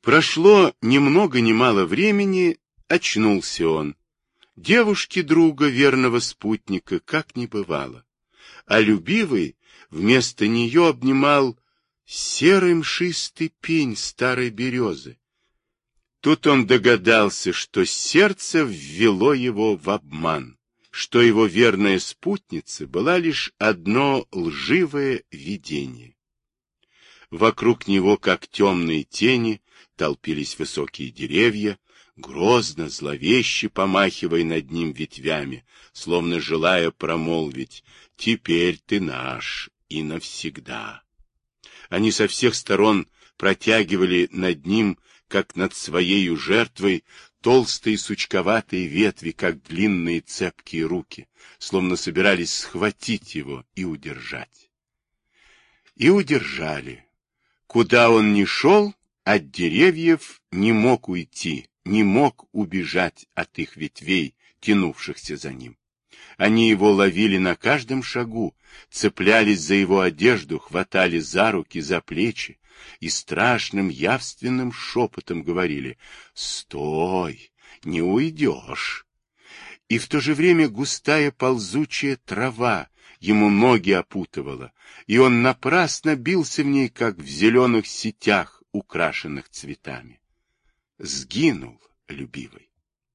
Прошло ни много ни мало времени, очнулся он. Девушки друга, верного спутника, как не бывало. А любивый вместо нее обнимал серый мшистый пень старой березы. Тут он догадался, что сердце ввело его в обман, что его верная спутница была лишь одно лживое видение. Вокруг него, как темные тени, толпились высокие деревья, грозно, зловеще помахивая над ним ветвями, словно желая промолвить: «Теперь ты наш и навсегда». Они со всех сторон протягивали над ним, как над своею жертвой, толстые сучковатые ветви, как длинные цепкие руки, словно собирались схватить его и удержать. И удержали. Куда он ни шел, от деревьев не мог уйти, не мог убежать от их ветвей, тянувшихся за ним. Они его ловили на каждом шагу, цеплялись за его одежду, хватали за руки, за плечи и страшным явственным шепотом говорили: «Стой, не уйдешь». И в то же время густая ползучая трава ему ноги опутывала, и он напрасно бился в ней, как в зеленых сетях, украшенных цветами. Сгинул любивый.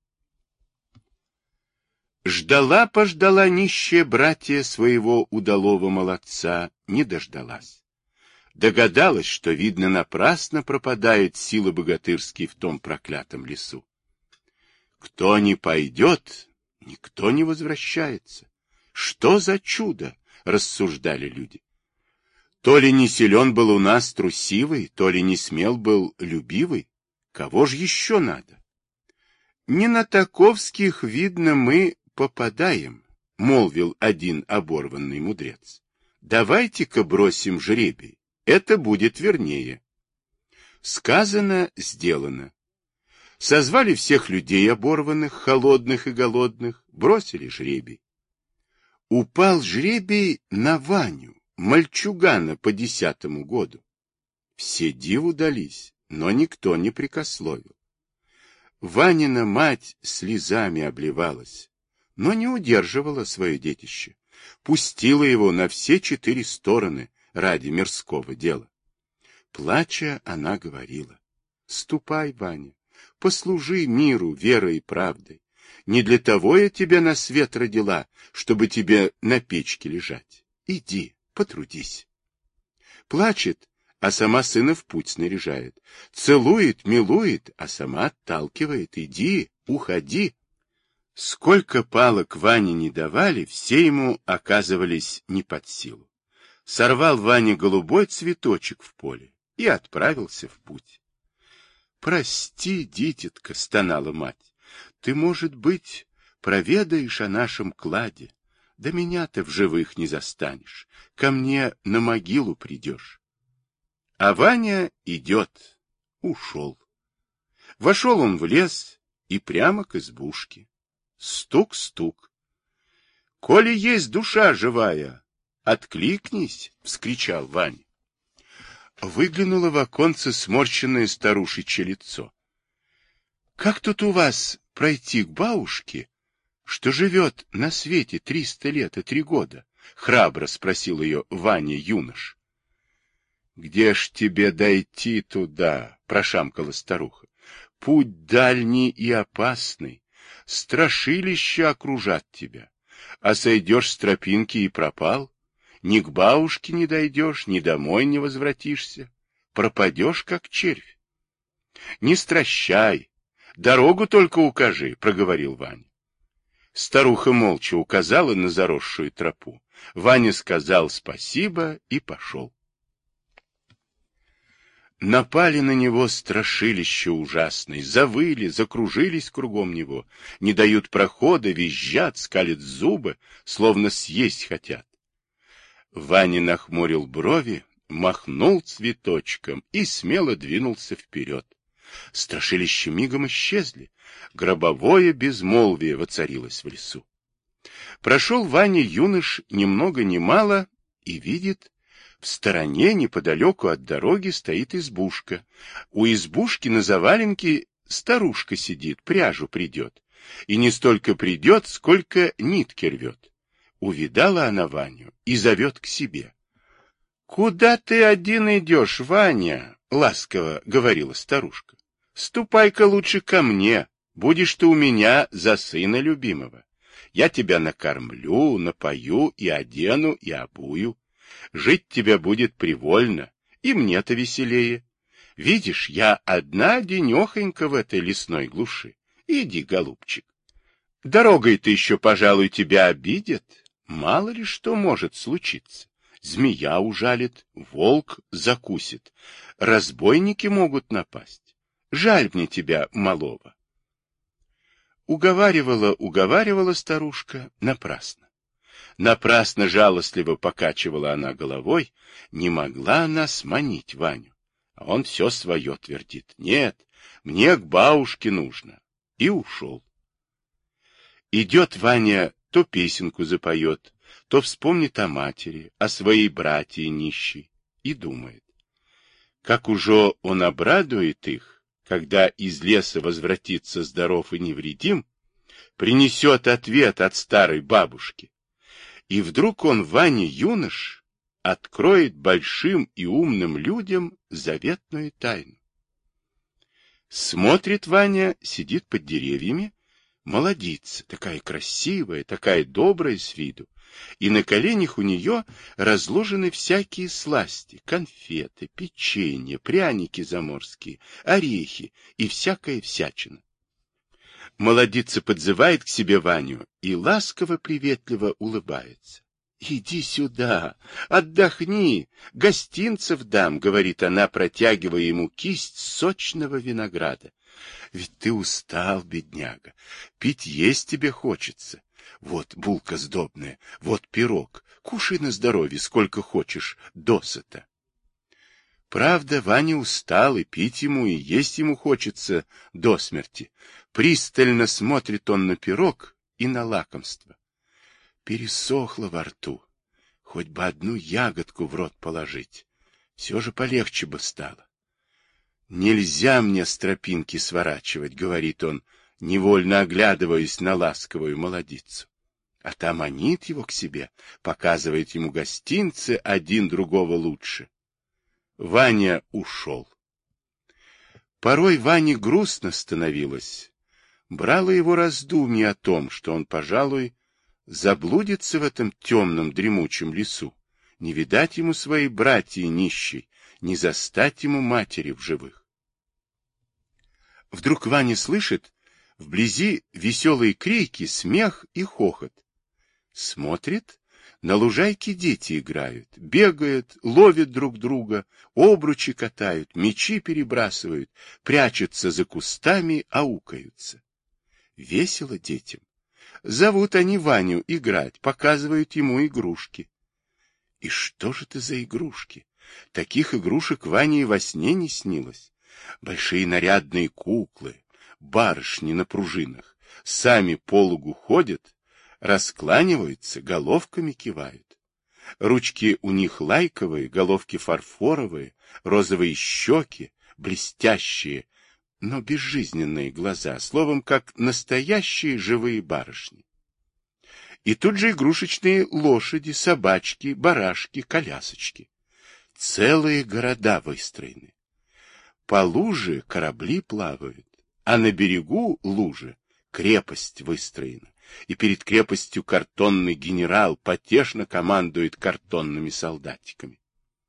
Ждала-пождала нищая братья своего удалого молодца, не дождалась. Догадалась, что, видно, напрасно пропадают силы богатырские в том проклятом лесу. Кто не пойдет, никто не возвращается. Что за чудо, рассуждали люди. То ли не силен был у нас трусивый, то ли не смел был любивый. Кого ж еще надо? Не на таковских, видно, мы попадаем, молвил один оборванный мудрец. Давайте-ка бросим жребий, это будет вернее. Сказано, сделано. Созвали всех людей оборванных, холодных и голодных, бросили жребий. Упал жребий на Ваню, мальчугана по 10-му году. Все диву дались, но никто не прекословил. Ванина мать слезами обливалась, но не удерживала свое детище, пустила его на все 4 стороны ради мирского дела. Плача, она говорила: «Ступай, Ваня, послужи миру верой и правдой. Не для того я тебя на свет родила, чтобы тебе на печке лежать. Иди, потрудись». Плачет, а сама сына в путь снаряжает. Целует, милует, а сама отталкивает. Иди, уходи. Сколько палок Ване не давали, все ему оказывались не под силу. Сорвал Ваня голубой цветочек в поле и отправился в путь. «Прости, дитятка», — стонала мать, — «ты, может быть, проведаешь о нашем кладе, да меня-то в живых не застанешь, ко мне на могилу придешь». А Ваня идет, ушел. Вошел он в лес и прямо к избушке. Стук-стук. «Коли есть душа живая, откликнись!» — вскричал Ваня. Выглянуло в оконце сморщенное старушечье лицо. «Как тут у вас пройти к бабушке, что живет на свете 300 лет и 3 года?» — храбро спросил ее Ваня-юнош. «Где ж тебе дойти туда?» — прошамкала старуха. «Путь дальний и опасный, страшилища окружат тебя, а сойдешь с тропинки и пропал. Ни к бабушке не дойдешь, ни домой не возвратишься. Пропадешь, как червь». «Не стращай, дорогу только укажи», — проговорил Ваня. Старуха молча указала на заросшую тропу. Ваня сказал спасибо и пошел. Напали на него страшилища ужасные, завыли, закружились кругом него, не дают прохода, визжат, скалят зубы, словно съесть хотят. Ваня нахмурил брови, махнул цветочком и смело двинулся вперед. Страшилища мигом исчезли, гробовое безмолвие воцарилось в лесу. Прошел Ваня юнош ни много ни мало и видит, В стороне, неподалеку от дороги, стоит избушка. У избушки на заваленке старушка сидит, пряжу придет. И не столько придет, сколько нитки рвет. Увидала она Ваню и зовет к себе. — Куда ты один идешь, Ваня? — ласково говорила старушка. — Ступай-ка лучше ко мне, будешь ты у меня за сына любимого. Я тебя накормлю, напою и одену, и обую. Жить тебе будет привольно, и мне-то веселее. Видишь, я одна денехонька в этой лесной глуши. Иди, голубчик. Дорогой-то еще, пожалуй, тебя обидят. Мало ли что может случиться. Змея ужалит, волк закусит, разбойники могут напасть. Жаль мне тебя, малого. Уговаривала старушка напрасно. Напрасно жалостливо покачивала она головой, не могла она сманить Ваню. А он все свое твердит. Нет, мне к бабушке нужно. И ушел. Идет Ваня, то песенку запоет, то вспомнит о матери, о своей братье нищей, и думает. Как уже он обрадует их, когда из леса возвратится здоров и невредим, принесет ответ от старой бабушки. И вдруг он, Ваня юнош, откроет большим и умным людям заветную тайну. Смотрит Ваня, сидит под деревьями, молодица, такая красивая, такая добрая с виду, и на коленях у нее разложены всякие сласти, конфеты, печенье, пряники заморские, орехи и всякая всячина. Молодица подзывает к себе Ваню и ласково-приветливо улыбается. — Иди сюда, отдохни, гостинцев дам, — говорит она, протягивая ему кисть сочного винограда. — Ведь ты устал, бедняга, пить есть тебе хочется. Вот булка сдобная, вот пирог, кушай на здоровье сколько хочешь, досыта. Правда, Ваня устал, и пить ему, и есть ему хочется до смерти. Пристально смотрит он на пирог и на лакомство. Пересохло во рту. Хоть бы одну ягодку в рот положить. Все же полегче бы стало. Нельзя мне с тропинки сворачивать, говорит он, невольно оглядываясь на ласковую молодицу. А та манит его к себе, показывает ему гостинцы, один другого лучше. Ваня ушел. Порой Ване грустно становилось. Брало его раздумье о том, что он, пожалуй, заблудится в этом темном дремучем лесу, не видать ему своей братьи нищей, не застать ему матери в живых. Вдруг Ваня слышит вблизи веселые крики, смех и хохот. Смотрит, на лужайке дети играют, бегают, ловят друг друга, обручи катают, мячи перебрасывают, прячутся за кустами, аукаются. Весело детям. Зовут они Ваню играть, показывают ему игрушки. И что же это за игрушки? Таких игрушек Ване и во сне не снилось. Большие нарядные куклы, барышни на пружинах, сами по лугу ходят, раскланиваются, головками кивают. Ручки у них лайковые, головки фарфоровые, розовые щеки, блестящие, но безжизненные глаза, словом, как настоящие живые барышни. И тут же игрушечные лошади, собачки, барашки, колясочки. Целые города выстроены. По луже корабли плавают, а на берегу лужи крепость выстроена, и перед крепостью картонный генерал потешно командует картонными солдатиками.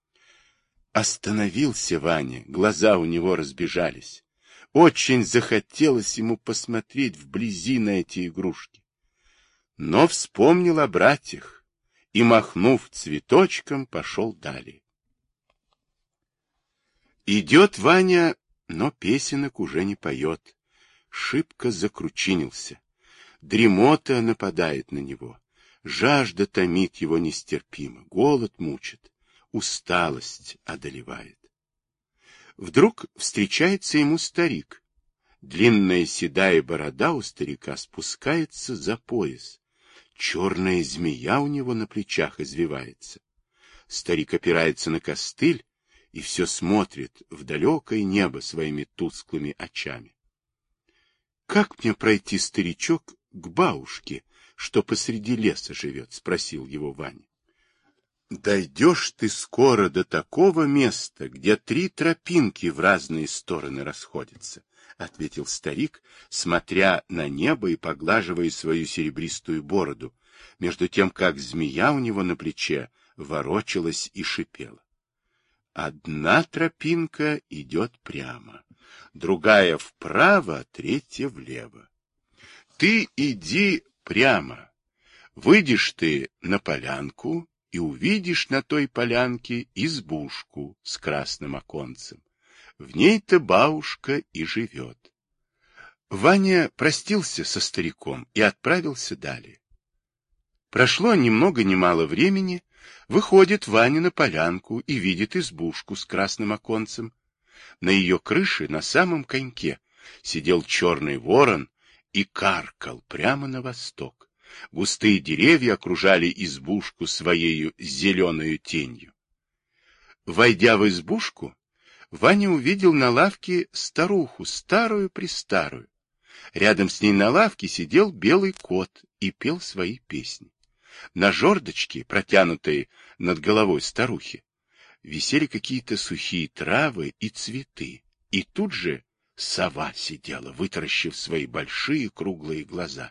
Остановился Ваня, глаза у него разбежались. Очень захотелось ему посмотреть вблизи на эти игрушки. Но вспомнил о братьях и, махнув цветочком, пошел далее. Идет Ваня, но песенок уже не поет. Шибко закручинился. Дремота нападает на него. Жажда томит его нестерпимо. Голод мучит. Усталость одолевает. Вдруг встречается ему старик. Длинная седая борода у старика спускается за пояс. Черная змея у него на плечах извивается. Старик опирается на костыль и все смотрит в далекое небо своими тусклыми очами. — Как мне пройти, старичок, к бабушке, что посреди леса живет? — спросил его Ваня. — Дойдешь ты скоро до такого места, где 3 тропинки в разные стороны расходятся, — ответил старик, смотря на небо и поглаживая свою серебристую бороду, между тем, как змея у него на плече ворочалась и шипела. Одна тропинка идет прямо, другая вправо, третья влево. Ты иди прямо, выйдешь ты на полянку и увидишь на той полянке избушку с красным оконцем. В ней-то бабушка и живет. Ваня простился со стариком и отправился далее. Прошло ни много ни мало времени, выходит Ваня на полянку и видит избушку с красным оконцем. На ее крыше, на самом коньке, сидел черный ворон и каркал прямо на восток. Густые деревья окружали избушку своею зеленою тенью. Войдя в избушку, Ваня увидел на лавке старуху, старую-престарую. Рядом с ней на лавке сидел белый кот и пел свои песни. На жердочке, протянутой над головой старухи, висели какие-то сухие травы и цветы, и тут же сова сидела, вытаращив свои большие круглые глаза.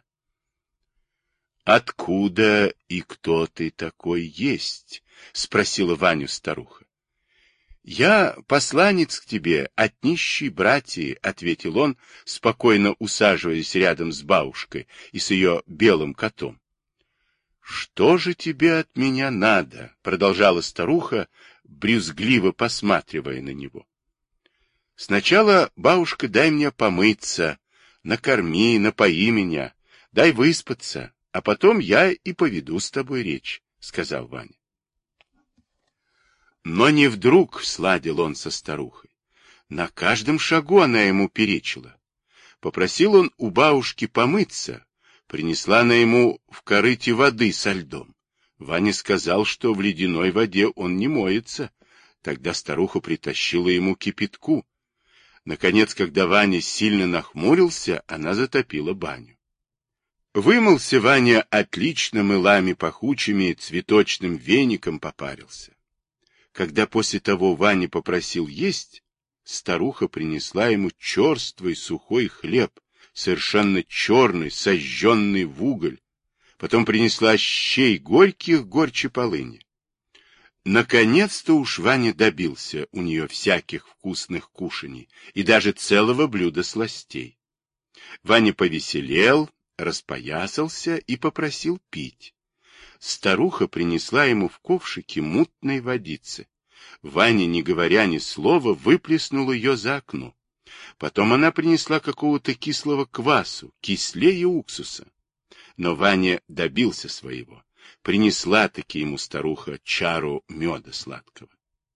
— Откуда и кто ты такой есть? — спросила Ваню старуха. — Я посланец к тебе от нищей братьи, — ответил он, спокойно усаживаясь рядом с бабушкой и с ее белым котом. — Что же тебе от меня надо? — продолжала старуха, брюзгливо посматривая на него. — Сначала, бабушка, дай мне помыться, накорми, напои меня, дай выспаться, а потом я и поведу с тобой речь, — сказал Ваня. Но не вдруг сладил он со старухой. На каждом шагу она ему перечила. Попросил он у бабушки помыться, принесла она ему в корыте воды со льдом. Ваня сказал, что в ледяной воде он не моется. Тогда старуха притащила ему кипятку. Наконец, когда Ваня сильно нахмурился, она затопила баню. Вымылся Ваня отлично мылами пахучими, цветочным веником попарился. Когда после того Ваня попросил есть, старуха принесла ему черствый сухой хлеб, совершенно черный, сожженный в уголь. Потом принесла щей горьких горче полыни. Наконец-то уж Ваня добился у нее всяких вкусных кушаний и даже целого блюда сластей. Ваня повеселел, распоясался и попросил пить. Старуха принесла ему в ковшике мутной водицы. Ваня, не говоря ни слова, выплеснул ее за окно. Потом она принесла какого-то кислого квасу, кислее уксуса. Но Ваня добился своего. Принесла-таки ему старуха чару меда сладкого.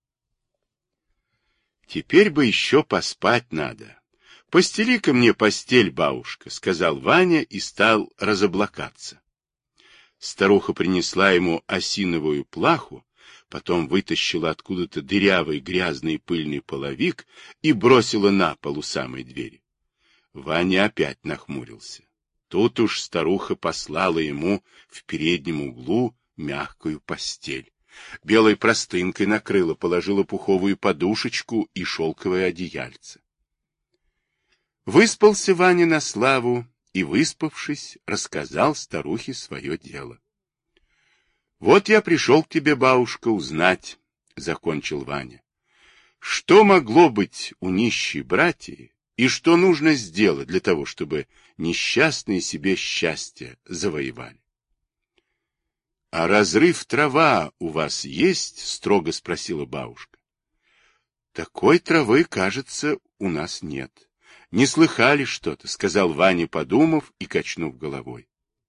Теперь бы еще поспать надо. Постели-ка мне постель, бабушка, — сказал Ваня и стал разоблакаться. Старуха принесла ему осиновую плаху, потом вытащила откуда-то дырявый грязный пыльный половик и бросила на пол у самой двери. Ваня опять нахмурился. Тут уж старуха послала ему в переднем углу мягкую постель. Белой простынкой накрыла, положила пуховую подушечку и шелковое одеяльце. Выспался Ваня на славу и, выспавшись, рассказал старухе свое дело. — Вот я пришел к тебе, бабушка, узнать, — закончил Ваня, — что могло быть у нищей братьи и что нужно сделать для того, чтобы несчастные себе счастье завоевали. — А разрыв трава у вас есть? — строго спросила бабушка. — Такой травы, кажется, у нас нет. Не слыхали что-то, — сказал Ваня, подумав и качнув головой.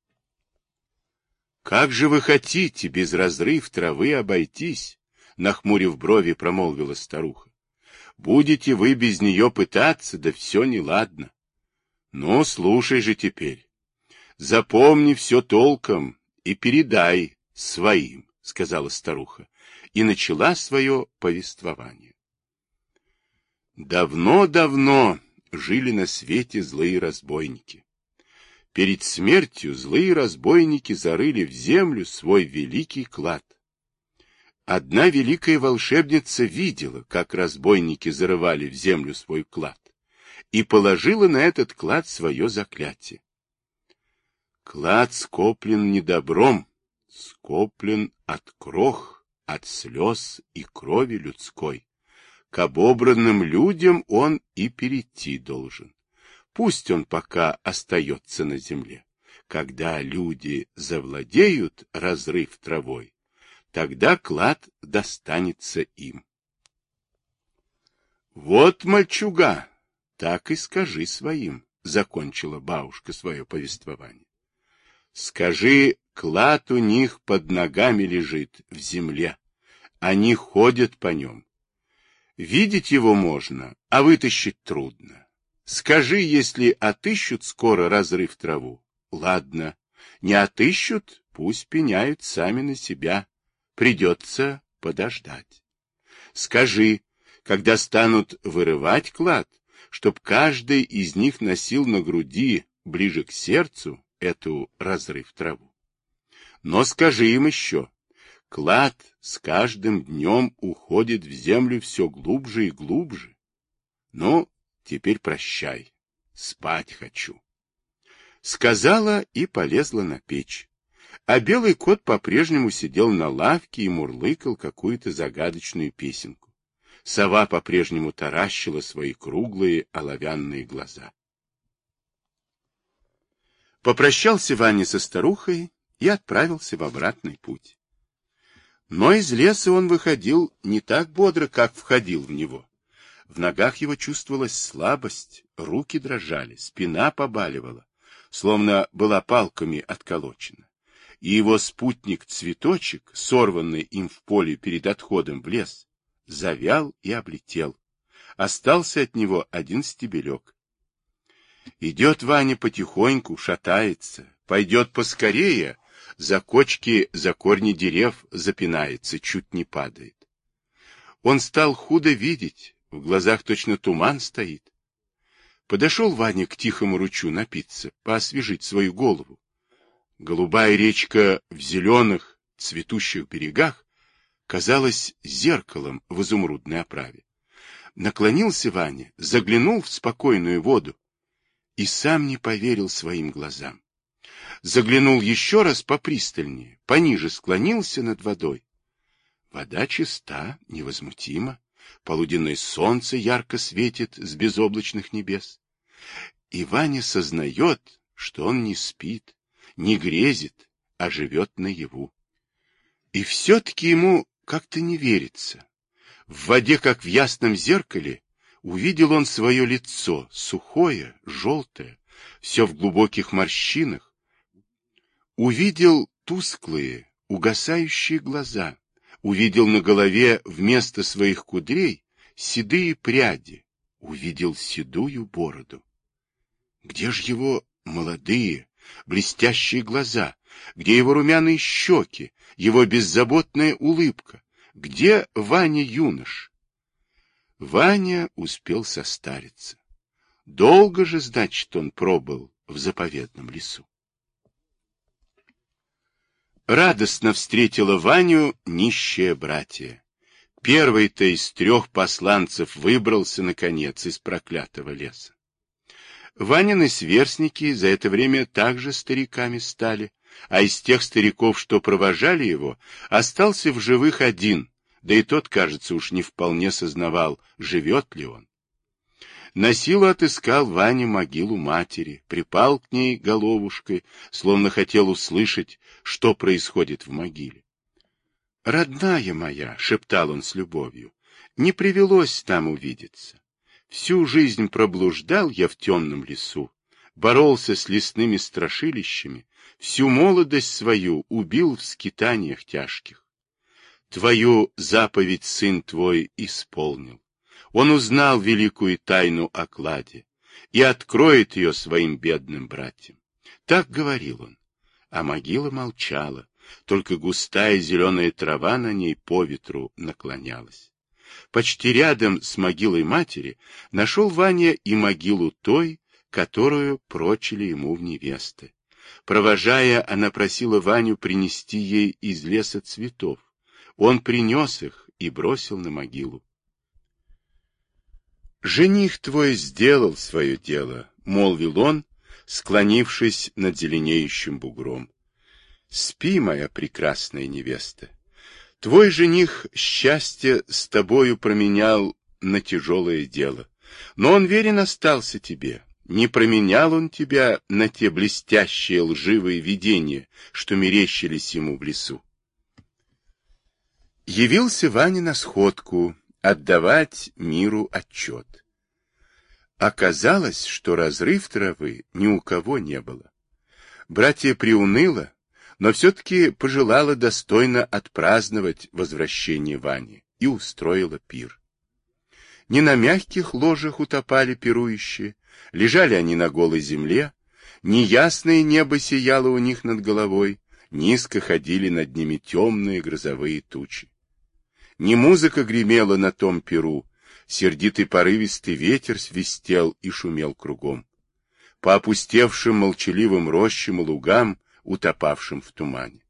— Как же вы хотите без разрыв травы обойтись? — нахмурив брови, промолвила старуха. — Будете вы без нее пытаться, да все неладно. Ну, слушай же теперь. Запомни все толком и передай своим, — сказала старуха, и начала свое повествование. Давно-давно жили на свете злые разбойники. Перед смертью злые разбойники зарыли в землю свой великий клад. Одна великая волшебница видела, как разбойники зарывали в землю свой клад, и положила на этот клад свое заклятие. Клад скоплен не добром, скоплен от крох, от слез и крови людской. К обобранным людям он и перейти должен. Пусть он пока остается на земле. Когда люди завладеют разрыв травой, тогда клад достанется им. Вот, мальчуга, так и скажи своим, закончила бабушка свое повествование. Скажи, клад у них под ногами лежит в земле. Они ходят по нем. Видеть его можно, а вытащить трудно. Скажи, если отыщут скоро разрыв траву, ладно. Не отыщут, пусть пеняют сами на себя. Придется подождать. Скажи, когда станут вырывать клад, чтоб каждый из них носил на груди, ближе к сердцу, эту разрыв траву. Но скажи им еще, клад с каждым днем уходит в землю все глубже и глубже. Ну, теперь прощай, спать хочу. Сказала и полезла на печь. А белый кот по-прежнему сидел на лавке и мурлыкал какую-то загадочную песенку. Сова по-прежнему таращила свои круглые оловянные глаза. Попрощался Ваня со старухой и отправился в обратный путь. Но из леса он выходил не так бодро, как входил в него. В ногах его чувствовалась слабость, руки дрожали, спина побаливала, словно была палками отколочена. И его спутник-цветочек, сорванный им в поле перед отходом в лес, завял и облетел. Остался от него один стебелек. Идет Ваня потихоньку, шатается, пойдет поскорее, за кочки, за корни дерев запинается, чуть не падает. Он стал худо видеть, в глазах точно туман стоит. Подошел Ваня к тихому ручью напиться, поосвежить свою голову. Голубая речка в зеленых, цветущих берегах казалась зеркалом в изумрудной оправе. Наклонился Ваня, заглянул в спокойную воду и сам не поверил своим глазам. Заглянул еще раз попристальнее, пониже склонился над водой. Вода чиста, невозмутима, полуденное солнце ярко светит с безоблачных небес. И Ваня сознает, что он не спит, не грезит, а живет наяву. И все-таки ему как-то не верится. В воде, как в ясном зеркале, увидел он свое лицо, сухое, желтое, все в глубоких морщинах. Увидел тусклые, угасающие глаза, увидел на голове вместо своих кудрей седые пряди, увидел седую бороду. Где же его молодые, блестящие глаза, где его румяные щеки, его беззаботная улыбка, где Ваня юнош? Ваня успел состариться. Долго же, значит, он пробыл в заповедном лесу. Радостно встретила Ваню нищее братья. Первый-то из 3 посланцев выбрался, наконец, из проклятого леса. Ванины сверстники за это время также стариками стали, а из тех стариков, что провожали его, остался в живых один, да и тот, кажется, уж не вполне сознавал, живет ли он. Насилу отыскал Ваня могилу матери, припал к ней головушкой, словно хотел услышать, что происходит в могиле. «Родная моя», — шептал он с любовью, — «не привелось нам увидеться. Всю жизнь проблуждал я в темном лесу, боролся с лесными страшилищами, всю молодость свою убил в скитаниях тяжких. Твою заповедь сын твой исполнил. Он узнал великую тайну о кладе и откроет ее своим бедным братьям. Так говорил он. А могила молчала, только густая зеленая трава на ней по ветру наклонялась. Почти рядом с могилой матери нашел Ваня и могилу той, которую прочили ему в невесты. Провожая, она просила Ваню принести ей из леса цветов. Он принес их и бросил на могилу. «Жених твой сделал свое дело», — молвил он, склонившись над зеленеющим бугром. «Спи, моя прекрасная невеста. Твой жених счастье с тобою променял на тяжелое дело, но он верен остался тебе. Не променял он тебя на те блестящие лживые видения, что мерещились ему в лесу». Явился Ваня на сходку отдавать миру отчет. Оказалось, что разрыв травы ни у кого не было. Братья приуныло, но все-таки пожелала достойно отпраздновать возвращение Вани и устроила пир. Не на мягких ложах утопали пирующие, лежали они на голой земле, неясное небо сияло у них над головой, низко ходили над ними темные грозовые тучи. Не музыка гремела на том пиру, сердитый порывистый ветер свистел и шумел кругом. По опустевшим молчаливым рощам и лугам, утопавшим в тумане.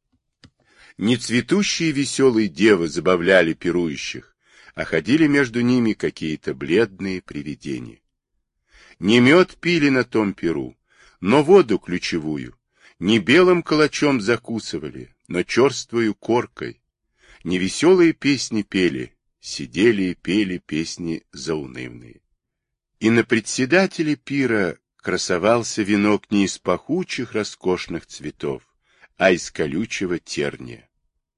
Не цветущие веселые девы забавляли пирующих, а ходили между ними какие-то бледные привидения. Не мед пили на том пиру, но воду ключевую, не белым калачом закусывали, но черствою коркой. Не веселые песни пели, сидели и пели песни заунывные. И на председателе пира красовался венок не из пахучих роскошных цветов, а из колючего терния.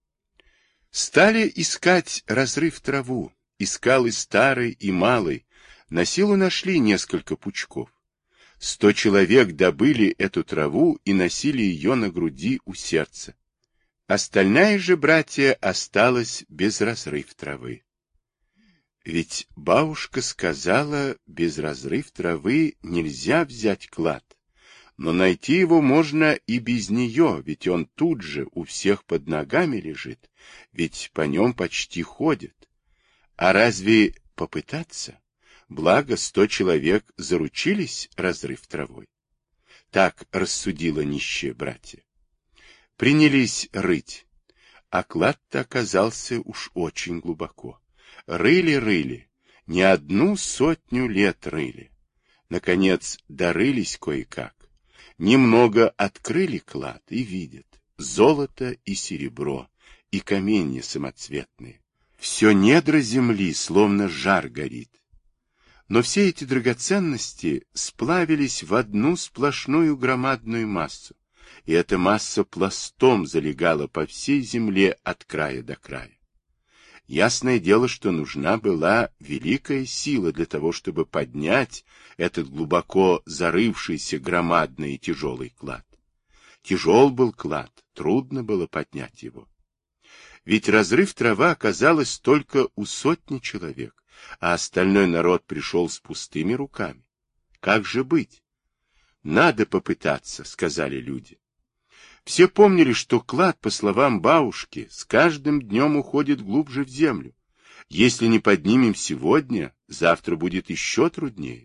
Стали искать разрыв траву, искал и старый, и малый, на силу нашли несколько пучков. 100 человек добыли эту траву и носили ее на груди у сердца. Остальная же братья осталась без разрыв травы. Ведь бабушка сказала, без разрыв травы нельзя взять клад, но найти его можно и без нее, ведь он тут же у всех под ногами лежит, ведь по нем почти ходят. А разве попытаться? Благо 100 человек заручились разрыв травой. Так рассудила нищие братья. Принялись рыть, а клад-то оказался уж очень глубоко. Рыли, не 100 лет рыли. Наконец, дорылись кое-как. Немного открыли клад и видят золото и серебро, и каменья самоцветные. Все недра земли, словно жар горит. Но все эти драгоценности сплавились в одну сплошную громадную массу, и эта масса пластом залегала по всей земле от края до края. Ясное дело, что нужна была великая сила для того, чтобы поднять этот глубоко зарывшийся громадный и тяжелый клад. Тяжел был клад, трудно было поднять его. Ведь разрыв трава оказалась только у 100 человек, а остальной народ пришел с пустыми руками. Как же быть? Надо попытаться, сказали люди. Все помнили, что клад, по словам бабушки, с каждым днем уходит глубже в землю. Если не поднимем сегодня, завтра будет еще труднее.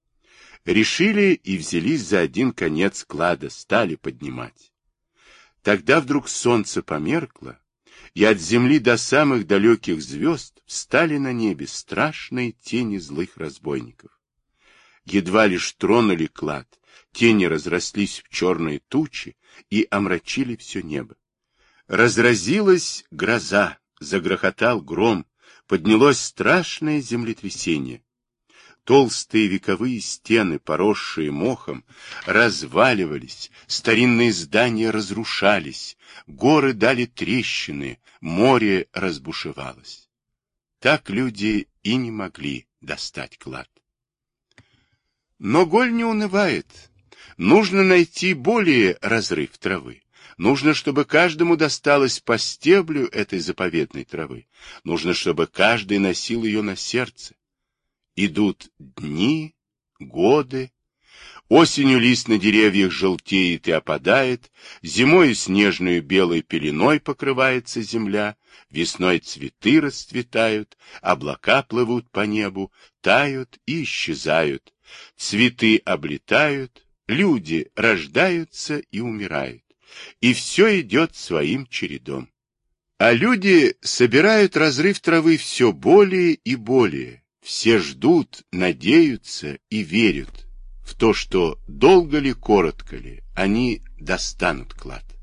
Решили и взялись за один конец клада, стали поднимать. Тогда вдруг солнце померкло, и от земли до самых далеких звезд встали на небе страшные тени злых разбойников. Едва лишь тронули клад, тени разрослись в черные тучи и омрачили все небо. Разразилась гроза, загрохотал гром, поднялось страшное землетрясение. Толстые вековые стены, поросшие мохом, разваливались, старинные здания разрушались, горы дали трещины, море разбушевалось. Так люди и не могли достать клад. Но голь не унывает. Нужно найти более разрыв травы. Нужно, чтобы каждому досталось по стеблю этой заповедной травы. Нужно, чтобы каждый носил ее на сердце. Идут дни, годы. Осенью лист на деревьях желтеет и опадает, зимою снежную белой пеленой покрывается земля, весной цветы расцветают, облака плывут по небу, тают и исчезают, цветы облетают, люди рождаются и умирают, и все идет своим чередом. А люди собирают разрыв травы все более и более, все ждут, надеются и верят в то, что долго ли, коротко ли, они достанут клад.